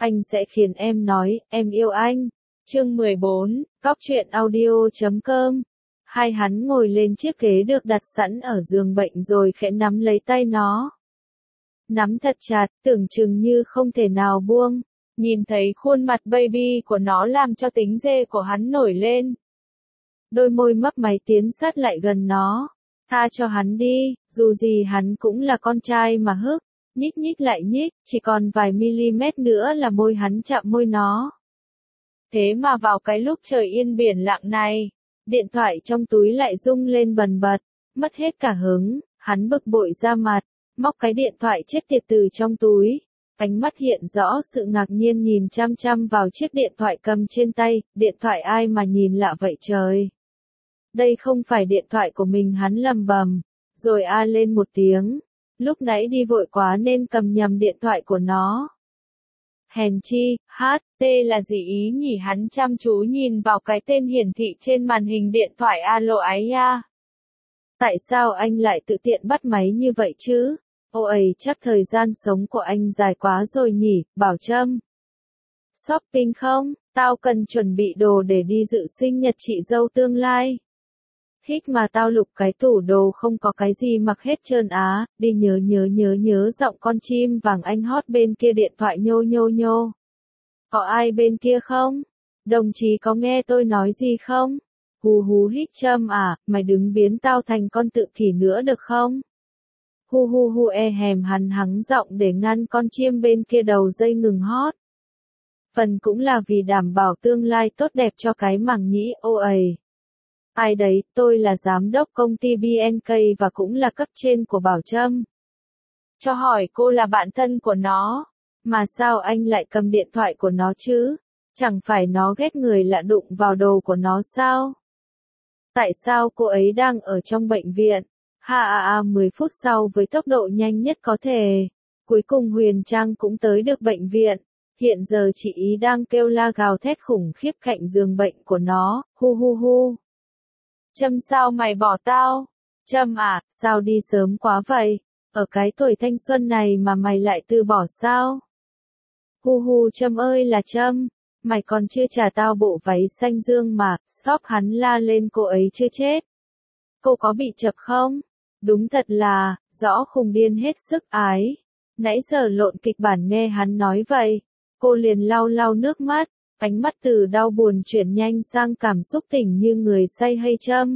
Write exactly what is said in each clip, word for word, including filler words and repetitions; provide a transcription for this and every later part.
Anh sẽ khiến em nói, em yêu anh. Chương mười bốn, Cóc truyện audio chấm com. Hai hắn ngồi lên chiếc ghế được đặt sẵn ở giường bệnh rồi khẽ nắm lấy tay nó. Nắm thật chặt, tưởng chừng như không thể nào buông. Nhìn thấy khuôn mặt baby của nó làm cho tính dê của hắn nổi lên. Đôi môi mấp máy tiến sát lại gần nó. Tha cho hắn đi, dù gì hắn cũng là con trai mà hức. Nhích nhích lại nhích, chỉ còn vài mm nữa là môi hắn chạm môi nó. Thế mà vào cái lúc trời yên biển lặng này, điện thoại trong túi lại rung lên bần bật, mất hết cả hứng, hắn bực bội ra mặt, móc cái điện thoại chết tiệt từ trong túi. Ánh mắt hiện rõ sự ngạc nhiên nhìn chăm chăm vào chiếc điện thoại cầm trên tay, điện thoại ai mà nhìn lạ vậy trời. Đây không phải điện thoại của mình, hắn lầm bầm, rồi a lên một tiếng. Lúc nãy đi vội quá nên cầm nhầm điện thoại của nó. Hèn chi, hát, tê là gì ý nhỉ, hắn chăm chú nhìn vào cái tên hiển thị trên màn hình điện thoại. Alo ái ya. Tại sao anh lại tự tiện bắt máy như vậy chứ? Ôi, chắc thời gian sống của anh dài quá rồi nhỉ, Bảo Trâm. Shopping không? Tao cần chuẩn bị đồ để đi dự sinh nhật chị dâu tương lai. Hít mà tao lục cái tủ đồ không có cái gì mặc hết trơn á, đi nhớ nhớ nhớ nhớ giọng con chim vàng anh hót bên kia điện thoại nhô nhô nhô. Có ai bên kia không? Đồng chí có nghe tôi nói gì không? Hú hú hít Trâm à, mày đừng biến tao thành con tự kỷ nữa được không? Hu hu hu e hèm hắn hắng giọng để ngăn con chim bên kia đầu dây ngừng hót. Phần cũng là vì đảm bảo tương lai tốt đẹp cho cái màng nhĩ. Ôi. Ai đấy, tôi là giám đốc công ty bê en ca và cũng là cấp trên của Bảo Trâm. Cho hỏi cô là bạn thân của nó, mà sao anh lại cầm điện thoại của nó chứ? Chẳng phải nó ghét người lạ đụng vào đồ của nó sao? Tại sao cô ấy đang ở trong bệnh viện? Ha a a mười phút sau với tốc độ nhanh nhất có thể. Cuối cùng Huyền Trang cũng tới được bệnh viện. Hiện giờ chị ý đang kêu la gào thét khủng khiếp cạnh giường bệnh của nó. Hu hu hu. Trâm sao mày bỏ tao? Trâm à, sao đi sớm quá vậy? Ở cái tuổi thanh xuân này mà mày lại từ bỏ sao? Hu hu Trâm ơi là Trâm, mày còn chưa trả tao bộ váy xanh dương mà. Stop, hắn la lên, cô ấy chưa chết. Cô có bị chập không? Đúng thật là, rõ khùng điên hết sức ái. Nãy giờ lộn kịch bản nghe hắn nói vậy. Cô liền lau lau nước mắt. Ánh mắt từ đau buồn chuyển nhanh sang cảm xúc tỉnh như người say hay Trâm.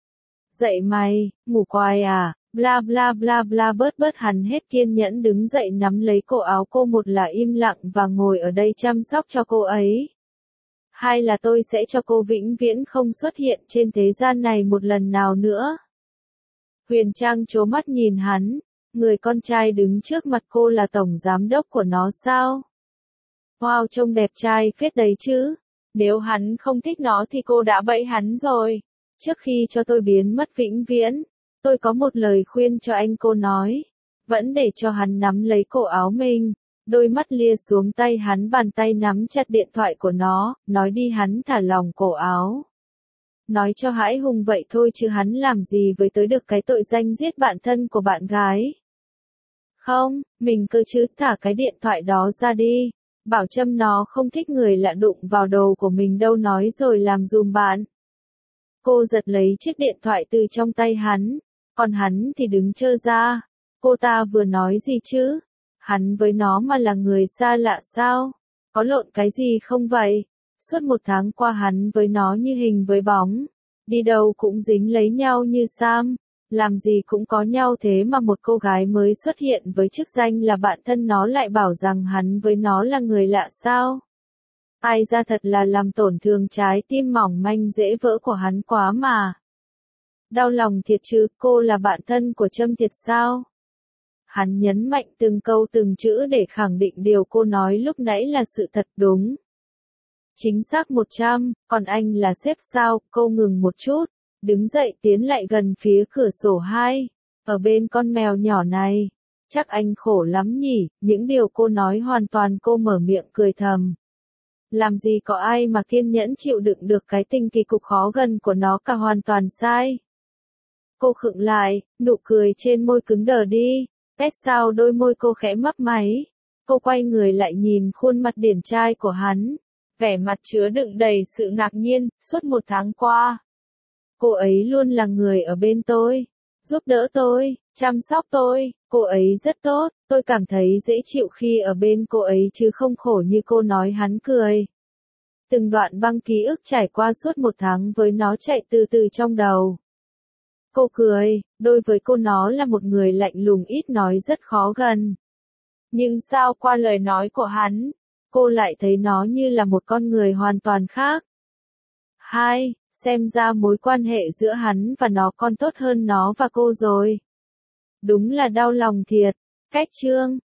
Dậy mày, ngủ quài à, bla bla bla bla bớt bớt hắn hết kiên nhẫn đứng dậy nắm lấy cổ áo cô, một là im lặng và ngồi ở đây chăm sóc cho cô ấy. Hai là tôi sẽ cho cô vĩnh viễn không xuất hiện trên thế gian này một lần nào nữa. Huyền Trang trố mắt nhìn hắn, người con trai đứng trước mặt cô là tổng giám đốc của nó sao? Wow, trông đẹp trai phết đấy chứ. Nếu hắn không thích nó thì cô đã bẫy hắn rồi. Trước khi cho tôi biến mất vĩnh viễn, tôi có một lời khuyên cho anh, cô nói. Vẫn để cho hắn nắm lấy cổ áo mình. Đôi mắt lia xuống tay hắn, bàn tay nắm chặt điện thoại của nó. Nói đi, hắn thả lỏng cổ áo. Nói cho hãi hùng vậy thôi chứ hắn làm gì với tới được cái tội danh giết bạn thân của bạn gái. Không, mình cơ chứ, thả cái điện thoại đó ra đi. Bảo Trâm nó không thích người lạ đụng vào đồ của mình đâu, nói rồi làm dùm bạn. Cô giật lấy chiếc điện thoại từ trong tay hắn, còn hắn thì đứng trơ ra. Cô ta vừa nói gì chứ? Hắn với nó mà là người xa lạ sao? Có lộn cái gì không vậy? Suốt một tháng qua hắn với nó như hình với bóng. Đi đâu cũng dính lấy nhau như Sam. Làm gì cũng có nhau, thế mà một cô gái mới xuất hiện với chức danh là bạn thân nó lại bảo rằng hắn với nó là người lạ sao? Ai ra thật là làm tổn thương trái tim mỏng manh dễ vỡ của hắn quá mà. Đau lòng thiệt chứ, cô là bạn thân của Trâm thiệt sao? Hắn nhấn mạnh từng câu từng chữ để khẳng định điều cô nói lúc nãy là sự thật, đúng. Chính xác một trăm, còn anh là sếp sao? Cô ngừng một chút. Đứng dậy tiến lại gần phía cửa sổ hai. Ở bên con mèo nhỏ này. Chắc anh khổ lắm nhỉ, những điều cô nói hoàn toàn cô mở miệng cười thầm. Làm gì có ai mà kiên nhẫn chịu đựng được cái tình kỳ cục khó gần của nó cả, hoàn toàn sai. Cô khựng lại, nụ cười trên môi cứng đờ đi. Tết sao đôi môi cô khẽ mấp máy. Cô quay người lại nhìn khuôn mặt điển trai của hắn, vẻ mặt chứa đựng đầy sự ngạc nhiên. Suốt một tháng qua, cô ấy luôn là người ở bên tôi, giúp đỡ tôi, chăm sóc tôi. Cô ấy rất tốt, tôi cảm thấy dễ chịu khi ở bên cô ấy chứ không khổ như cô nói. Hắn cười. Từng đoạn băng ký ức trải qua suốt một tháng với nó chạy từ từ trong đầu. Cô cười, đối với cô nó là một người lạnh lùng ít nói rất khó gần. Nhưng sao qua lời nói của hắn, cô lại thấy nó như là một con người hoàn toàn khác. Hai, xem ra mối quan hệ giữa hắn và nó còn tốt hơn nó và cô rồi. Đúng là đau lòng thiệt. Cách chương